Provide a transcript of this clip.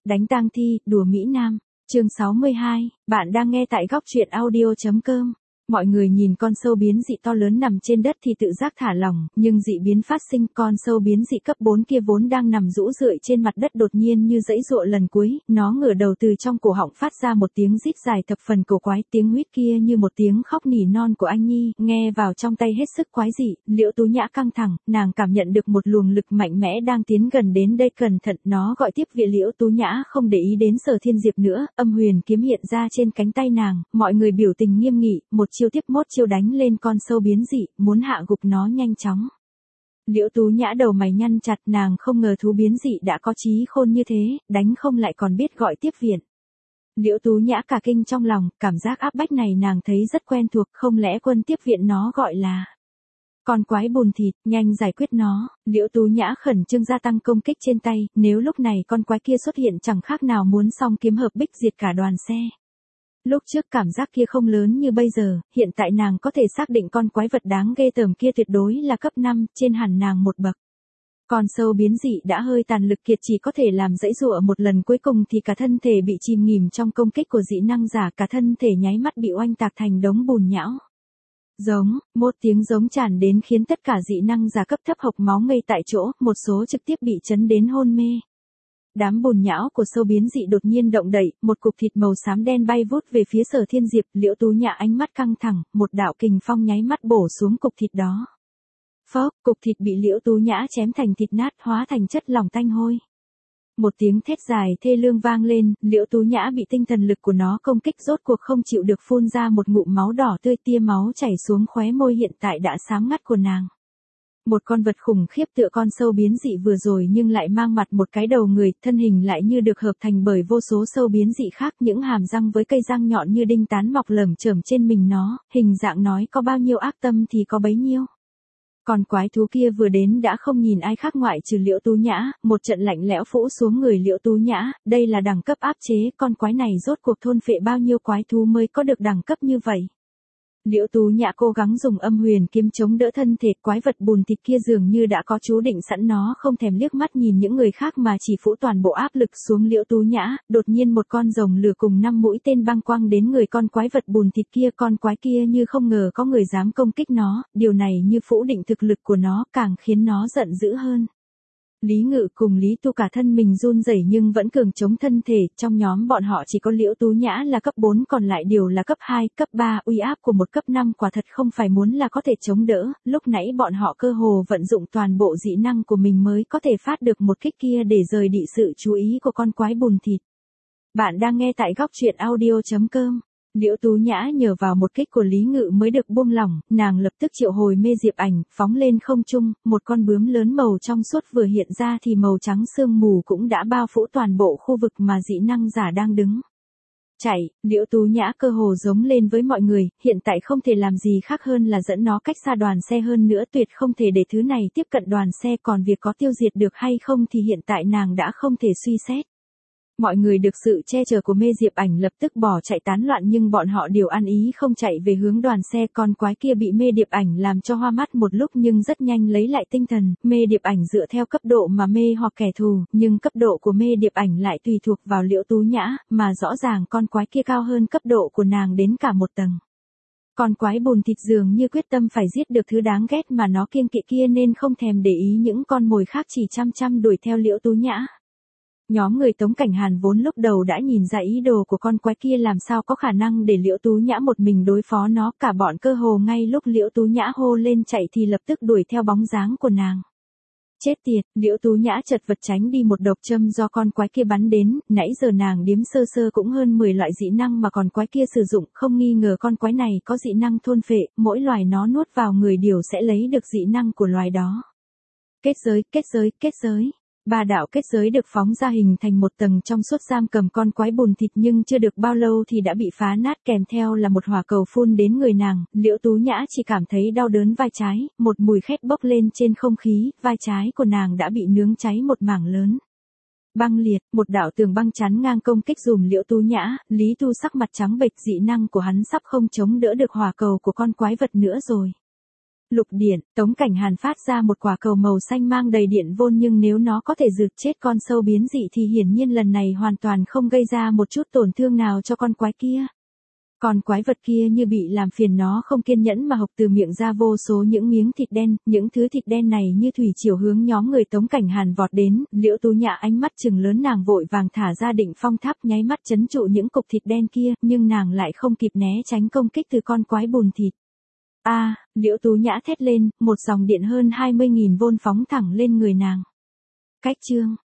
Đánh tang thi, đùa Mỹ Nam. Chương 62, bạn đang nghe tại góc truyện audio.com. Mọi người nhìn con sâu biến dị to lớn nằm trên đất thì tự giác thả lỏng, nhưng dị biến phát sinh, con sâu biến dị cấp 4 kia vốn đang nằm rũ rượi trên mặt đất đột nhiên như giãy giụa lần cuối, nó ngửa đầu từ trong cổ họng phát ra một tiếng rít dài thập phần cổ quái, tiếng huýt kia như một tiếng khóc nỉ non của anh nhi, nghe vào trong tay hết sức quái dị. Liễu Tú Nhã căng thẳng, nàng cảm nhận được một luồng lực mạnh mẽ đang tiến gần đến đây, cẩn thận, nó gọi tiếp viện. Liễu Tú Nhã không để ý đến Sở Thiên Diệp nữa, âm huyền kiếm hiện ra trên cánh tay nàng, mọi người biểu tình nghiêm nghị, một chiêu tiếp một chiêu đánh lên con sâu biến dị, muốn hạ gục nó nhanh chóng. Liễu Tú Nhã đầu mày nhăn chặt, nàng không ngờ thú biến dị đã có trí khôn như thế, đánh không lại còn biết gọi tiếp viện. Liễu Tú Nhã cả kinh trong lòng, cảm giác áp bách này nàng thấy rất quen thuộc, không lẽ quân tiếp viện nó gọi là con quái bùn thịt, nhanh giải quyết nó. Liễu Tú Nhã khẩn trương gia tăng công kích trên tay, nếu lúc này con quái kia xuất hiện chẳng khác nào muốn song kiếm hợp bích diệt cả đoàn xe. Lúc trước cảm giác kia không lớn như bây giờ, hiện tại nàng có thể xác định con quái vật đáng ghê tởm kia tuyệt đối là cấp 5, trên hẳn nàng một bậc. Con sâu biến dị đã hơi tàn lực kiệt, chỉ có thể làm giãy giụa một lần cuối cùng thì cả thân thể bị chìm nghỉm trong công kích của dị năng giả, cả thân thể nháy mắt bị oanh tạc thành đống bùn nhão. Giống, một tiếng giống tràn đến khiến tất cả dị năng giả cấp thấp hộc máu ngây tại chỗ, một số trực tiếp bị chấn đến hôn mê. Đám bùn nhão của sâu biến dị đột nhiên động đậy, một cục thịt màu xám đen bay vút về phía Sở Thiên Diệp. Liễu Tú Nhã ánh mắt căng thẳng, một đạo kình phong nháy mắt bổ xuống cục thịt đó. Phốc, cục thịt bị Liễu Tú Nhã chém thành thịt nát, hóa thành chất lỏng tanh hôi. Một tiếng thét dài thê lương vang lên, Liễu Tú Nhã bị tinh thần lực của nó công kích, rốt cuộc không chịu được phun ra một ngụm máu đỏ tươi, tia máu chảy xuống khóe môi hiện tại đã xám ngắt của nàng. Một con vật khủng khiếp tựa con sâu biến dị vừa rồi nhưng lại mang mặt một cái đầu người, thân hình lại như được hợp thành bởi vô số sâu biến dị khác, những hàm răng với cây răng nhọn như đinh tán mọc lởm chởm trên mình nó, hình dạng nói có bao nhiêu ác tâm thì có bấy nhiêu. Còn quái thú kia vừa đến đã không nhìn ai khác ngoại trừ Liễu Tú Nhã, một trận lạnh lẽo phủ xuống người Liễu Tú Nhã, đây là đẳng cấp áp chế, con quái này rốt cuộc thôn phệ bao nhiêu quái thú mới có được đẳng cấp như vậy. Liễu Tú Nhã cố gắng dùng âm huyền kiếm chống đỡ thân thể, quái vật bùn thịt kia dường như đã có chú định sẵn, nó không thèm liếc mắt nhìn những người khác mà chỉ phủ toàn bộ áp lực xuống Liễu Tú Nhã. Đột nhiên một con rồng lửa cùng 5 mũi tên băng quăng đến người con quái vật bùn thịt kia, con quái kia như không ngờ có người dám công kích nó, điều này như phủ định thực lực của nó, càng khiến nó giận dữ hơn. Lý Ngự cùng Lý Tu cả thân mình run rẩy nhưng vẫn cường chống thân thể, trong nhóm bọn họ chỉ có Liễu Tú Nhã là cấp 4, còn lại đều là cấp 2, cấp 3, uy áp của một cấp 5 quả thật không phải muốn là có thể chống đỡ, lúc nãy bọn họ cơ hồ vận dụng toàn bộ dị năng của mình mới có thể phát được một kích kia để rời đi sự chú ý của con quái bùn thịt. Bạn đang nghe tại góc truyện audio.com. Liễu Tú Nhã nhờ vào một kích của Lý Ngự mới được buông lỏng, nàng lập tức triệu hồi mê diệp ảnh, phóng lên không trung, một con bướm lớn màu trong suốt vừa hiện ra thì màu trắng sương mù cũng đã bao phủ toàn bộ khu vực mà dị năng giả đang đứng. Chạy, Liễu Tú Nhã cơ hồ giống lên với mọi người, hiện tại không thể làm gì khác hơn là dẫn nó cách xa đoàn xe hơn nữa, tuyệt không thể để thứ này tiếp cận đoàn xe, còn việc có tiêu diệt được hay không thì hiện tại nàng đã không thể suy xét. Mọi người được sự che chở của mê diệp ảnh lập tức bỏ chạy tán loạn, nhưng bọn họ đều ăn ý không chạy về hướng đoàn xe. Con quái kia bị mê điệp ảnh làm cho hoa mắt một lúc nhưng rất nhanh lấy lại tinh thần, mê điệp ảnh dựa theo cấp độ mà mê hoặc kẻ thù, nhưng cấp độ của mê điệp ảnh lại tùy thuộc vào Liễu Tú Nhã, mà rõ ràng con quái kia cao hơn cấp độ của nàng đến cả một tầng. Con quái bùn thịt dường như quyết tâm phải giết được thứ đáng ghét mà nó kiêng kỵ kia nên không thèm để ý những con mồi khác, chỉ chăm chăm đuổi theo Liễu Tú Nhã. Nhóm người Tống Cảnh Hàn vốn lúc đầu đã nhìn ra ý đồ của con quái kia, làm sao có khả năng để Liễu Tú Nhã một mình đối phó nó, cả bọn cơ hồ ngay lúc Liễu Tú Nhã hô lên chạy thì lập tức đuổi theo bóng dáng của nàng. Chết tiệt, Liễu Tú Nhã chật vật tránh đi một độc châm do con quái kia bắn đến, nãy giờ nàng đếm sơ sơ cũng hơn 10 loại dị năng mà con quái kia sử dụng, không nghi ngờ con quái này có dị năng thôn phệ, mỗi loài nó nuốt vào người đều sẽ lấy được dị năng của loài đó. Kết giới, kết giới, kết giới. 3 đạo kết giới được phóng ra hình thành một tầng trong suốt giam cầm con quái bùn thịt, nhưng chưa được bao lâu thì đã bị phá nát, kèm theo là một hỏa cầu phun đến người nàng. Liễu Tú Nhã chỉ cảm thấy đau đớn vai trái, một mùi khét bốc lên trên không khí, vai trái của nàng đã bị nướng cháy một mảng lớn. Băng liệt, một đạo tường băng chắn ngang công kích dùm Liễu Tú Nhã, Lý Tu sắc mặt trắng bệch, dị năng của hắn sắp không chống đỡ được hỏa cầu của con quái vật nữa rồi. Lục điện, Tống Cảnh Hàn phát ra một quả cầu màu xanh mang đầy điện vôn, nhưng nếu nó có thể rượt chết con sâu biến dị thì hiển nhiên lần này hoàn toàn không gây ra một chút tổn thương nào cho con quái kia. Con quái vật kia như bị làm phiền, nó không kiên nhẫn mà hộc từ miệng ra vô số những miếng thịt đen, những thứ thịt đen này như thủy triều hướng nhóm người Tống Cảnh Hàn vọt đến. Liễu Tú Nhã ánh mắt trừng lớn, nàng vội vàng thả ra Định Phong Tháp nháy mắt trấn trụ những cục thịt đen kia, nhưng nàng lại không kịp né tránh công kích từ con quái bùn thịt. Liễu Tú Nhã thét lên, một dòng điện hơn 20.000 vôn phóng thẳng lên người nàng. Cách chương